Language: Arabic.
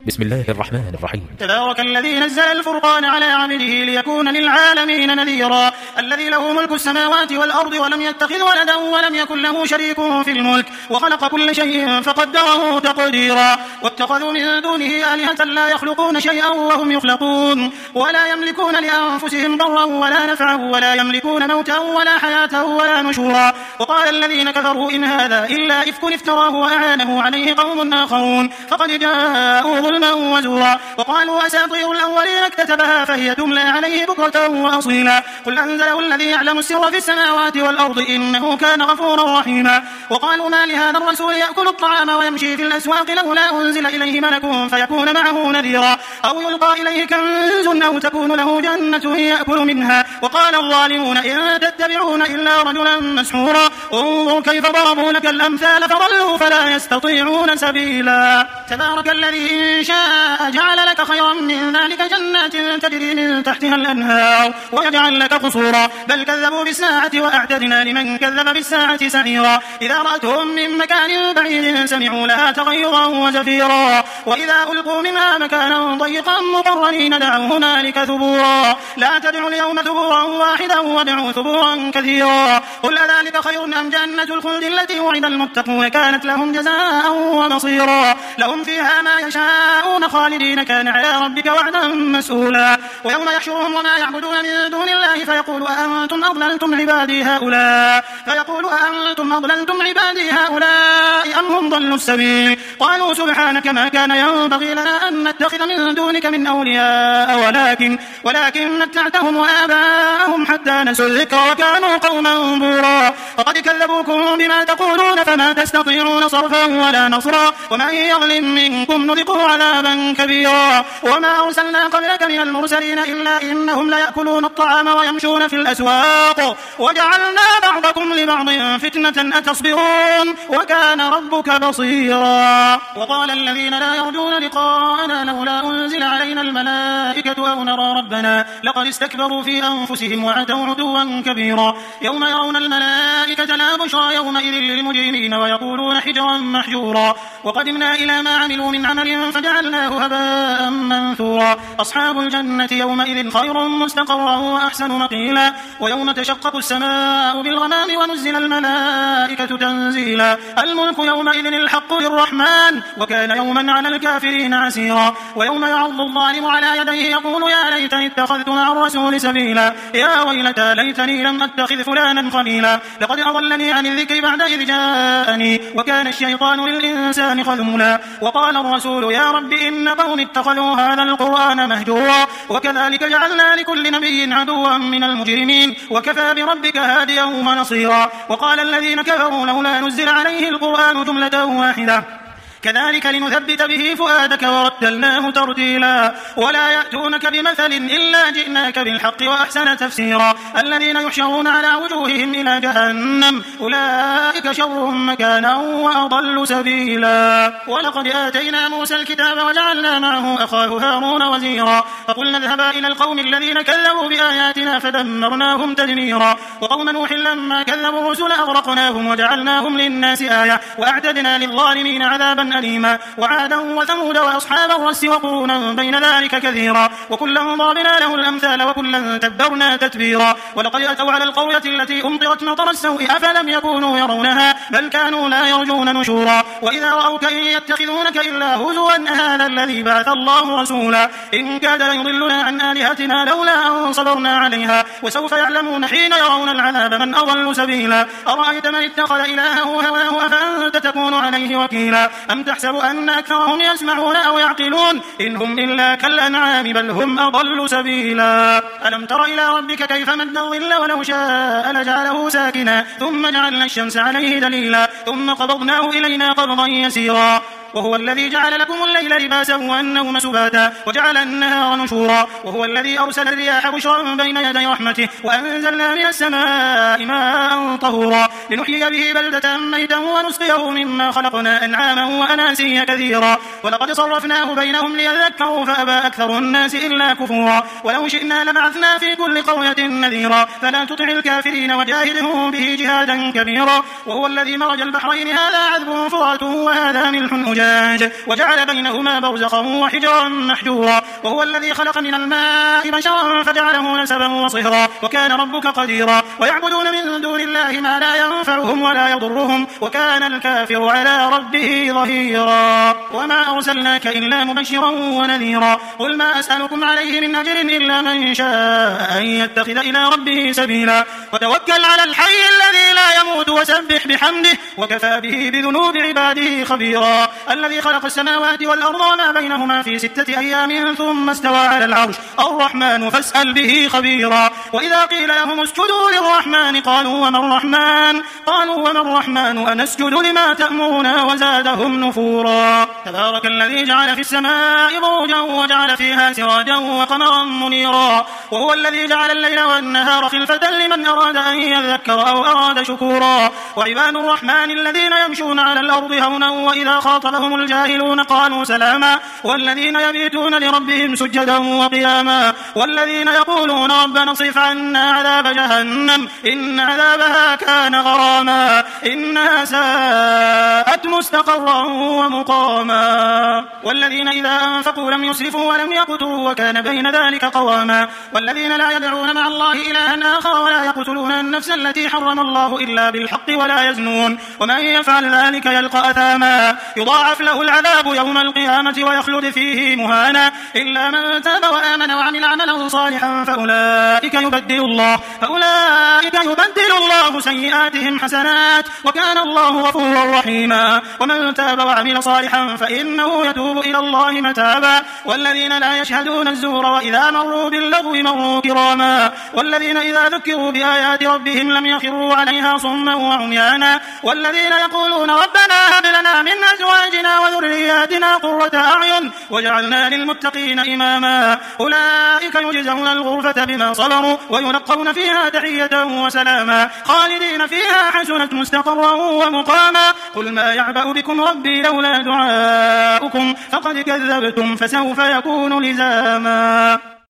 بسم الله الرحمن الرحيم. تبارك الذي نزل الفرقان على عبده ليكون للعالمين نذيرا الذي له ملك السماوات والأرض ولم يتخذ ولدا ولم يكن له شريك في الملك وخلق كل شيء فقدره تقديرا واتخذوا من دونه آلهة لا يخلقون شيئا وهم يخلقون ولا يملكون لأنفسهم ضرا ولا نفعا ولا يملكون موتا ولا حياة ولا نشورا وقال الذين كفروا إن هذا إلا إفك افتراه وأعانه عليه قوم آخرون فقد جاءوا ظلما وزورا وقالوا أساطير الأولين اكتتبها فهي تملى عليه بكرة وأصيلا قل أنزله الذي يعلم السر في السماوات والأرض إنه كان غفورا رحيما وقالوا ما لهذا الرسول يأكل الطعام ويمشي في الأسواق لولا أنزل إليه ملك فيكون معه نذيرا أو يلقى إليه كنز أو تكون له جنة يأكل منها وقال الظالمون إن تتبعون إلا رجلا مسحورا انظر كيف ضربوا لك الأمثال فضلوا فلا يستطيعون سبيلا تبارك الذي إن شاء جعل لك خيرا من ذلك جنات تجري من تحتها الأنهار ويجعل لك قصورا بل كذبوا بالساعة وأعتدنا لمن كذب بالساعة سعيرا إذا رأتهم من مكان بعيد سمعوا لها تغيرا وزفيرا وإذا ألقوا منها مكانا ضيقا مقرنين دعوا هنالك ثبورا لا تدعوا اليوم ثبورا واحدا وادعوا ثبورا كثيرا قل أذلك خير أم جنة الخلد التي وعد المتقون كانت لهم جزاء ومصيرا لهم فيها ما يشاءون خالدين كان على ربك وعدا مسؤولا ويوم يحشرهم وما يعبدون من دون الله فيقول أأنتم أضللتم عبادي هؤلاء أم هم ضلوا السبيل قالوا سبحانك ما كان ينبغي لنا أن نتخذ من دونك من أولياء ولكن متعتهم وآباءهم حتى نسوا الذكر وكانوا قوما بورا وقد كذبوكم بما تقولون فما تستطيعون صرفا ولا نصرا ومن يظلم منكم نذقه عذابا كبيرا وما أرسلنا قبلك من المرسلين إلا إنهم ليأكلون الطعام ويمشون في الأسواق وجعلنا بعضكم لبعض فتنة أتصبرون وكان ربك بصيرا وقال الذين لا يرجون لقاءنا لولا أنزل علينا الملائكة أو نرى ربنا لقد استكبروا في أنفسهم وعتوا عتوا كبيرا يوم يرون الملائكة لا بشرى يومئذ للمجرمين ويقولون حجرا محجورا وقدمنا إلى ما عملوا من عمل فجعلناه هباء منثورا أصحاب الجنة يومئذ خير مستقرا وأحسن مقيلا ويوم تشقق السماء بالغمام ونزل الملائكة تنزيلا الملك يومئذ الحق للرحمن وكان يوما على الكافرين عسيرا ويوم يعض الظالم على يديه يقول يا ليتني اتخذت مع الرسول سبيلا يا ويلتى ليتني لم أتخذ فلانا خليلا لقد أضلني عن الذكر بعد إذ جاءني وكان الشيطان للإنسان خذولا وقال الرسول يا رب إن قوم اتخذوا هذا القرآن مهجورا وكذلك جعلنا لكل نبي عدوا من المجرمين وكفى بربك هاديا ونصيرا وقال الذين كفروا لولا نزل عليه القرآن جملة واحدة كذلك لنثبت به فؤادك ورتلناه ترتيلا ولا يأتونك بمثل إلا جئناك بالحق وأحسن تفسيرا الذين يحشرون على وجوههم إلى جهنم أولئك شر مكانا وأضل سبيلا ولقد آتينا موسى الكتاب وجعلنا معه أخاه هارون وزيرا فقلنا اذهبا إلى القوم الذين كذبوا بآياتنا فدمرناهم تدميرا وقوم نوح لما كذبوا الرسل أغرقناهم وجعلناهم للناس آية وأعتدنا للظالمين عذابا أليما وعادا وثمود وأصحاب الرس وقرونا بين ذلك كثيرا وكلا ضربنا له الأمثال وكلا تبرنا تتبيرا ولقد أتوا على القرية التي أمطرت مطر السوء أفلم يكونوا يرونها بل كانوا لا يرجون نشورا وإذا رأوك إن يتخذونك إلا هزوا هذا الذي بعث الله رسولا إن كاد ليضلنا عن آلهتنا لولا أن صبرنا عليها وسوف يعلمون حين يرون العذاب من أضل سبيلا أرأيت من اتخذ إلهه هواه أفأنت تكون عليه وكيلا أم تحسب أن أكثرهم يسمعون أو يعقلون إن هم إلا كالأنعام بل هم أضل سبيلا ألم تر إلى ربك كيف مد الظل ولو شاء لجعله ساكنا ثم جعلنا الشمس عليه دليلا ثم قبضناه إلينا قبضا يسيرا وهو الذي جعل لكم الليل لباسا والنوم سباتا وجعل النهار نشورا وهو الذي أرسل الرياح بشرا بين يدي رحمته وأنزلنا من السماء ماء طهورا لنحيي به بلدة ميتا ونسقيه مما خلقنا أنعاما وأناسيا كثيرا ولقد صرفناه بينهم ليذكروا فأبى أكثر الناس إلا كفورا ولو شئنا لبعثنا في كل قرية نذيرا فلا تطع الكافرين وجاهدهم به جهادا كبيرا وهو الذي مرج البحرين هذا عذب فرات وهذا ملح أجاج أجاج وجعل بينهما برزخا وحجرا محجورا وهو الذي خلق من الماء بشرا فجعله نسبا وصهرا وكان ربك قديرا ويعبدون من دون الله ما لا ينفعهم ولا يضرهم وكان الكافر على ربه ظهيرا وما أرسلناك إلا مبشرا ونذيرا قل ما أسألكم عليه من أجر إلا من شاء أن يتخذ إلى ربه سبيلا وتوكل على الحي الذي لا يموت وسبح بحمده وكفى به بذنوب عباده خبيرا الذي خلق السماوات والأرض وما بينهما في 6 أيام ثم استوى على العرش الرحمن فاسأل به خبيرا وإذا قيل لهم اسجدوا للرحمن قالوا وما الرحمن أنسجد لما تأمرنا وزادهم نفورا تبارك الذي جعل في السماء بروجا وجعل فيها سراجا وقمرا منيرا وهو الذي جعل الليل والنهار خلفة لمن أراد أن يذكر أو أراد شكورا وعباد الرحمن الذين يمشون على الأرض هونا وإذا خاطبهم الجاهلون قالوا سلاما والذين يبيتون لربهم سجدا وقياما والذين يقولون ربنا اصرف عنا عذاب جهنم إن عذابها كان غراما إنها ساءت مستقرا ومقاما والذين إذا أنفقوا لم يسرفوا ولم يقتروا وكان بين ذلك قواما والذين لا يدعون مع الله إلها آخر ولا يقتلون النفس التي حرم الله إلا بالحق ولا يزنون ومن يفعل ذلك يلقى أثاما يضاعف له العذاب يوم القيامة ويخلد فيه مهانا إلا من تاب وآمن وعمل عملا صالحا فأولئك يبدل الله سيئاتهم حسنات وكان الله غفورا رحيما ومن تاب وعمل صالحا فإنه يتوب إلى الله متابا والذين لا يشهدون الزور وإذا مروا باللغو مروا كراما والذين إذا ذكروا بآيات ربهم لم يخروا عليها صما وعميانا والذين يقولون ربنا هب لنا من أزواجنا وذرياتنا قرة أعين وجعلنا للمتقين إماما أولئك يجزون الغرفة بما صبروا ويلقون فيها تحية وسلاما خالدين فيها حسنت مستقرا ومقاما قل ما يعبأ بكم ربي لولا دعاؤكم فقد كذبتم فسوف يكون لزاما.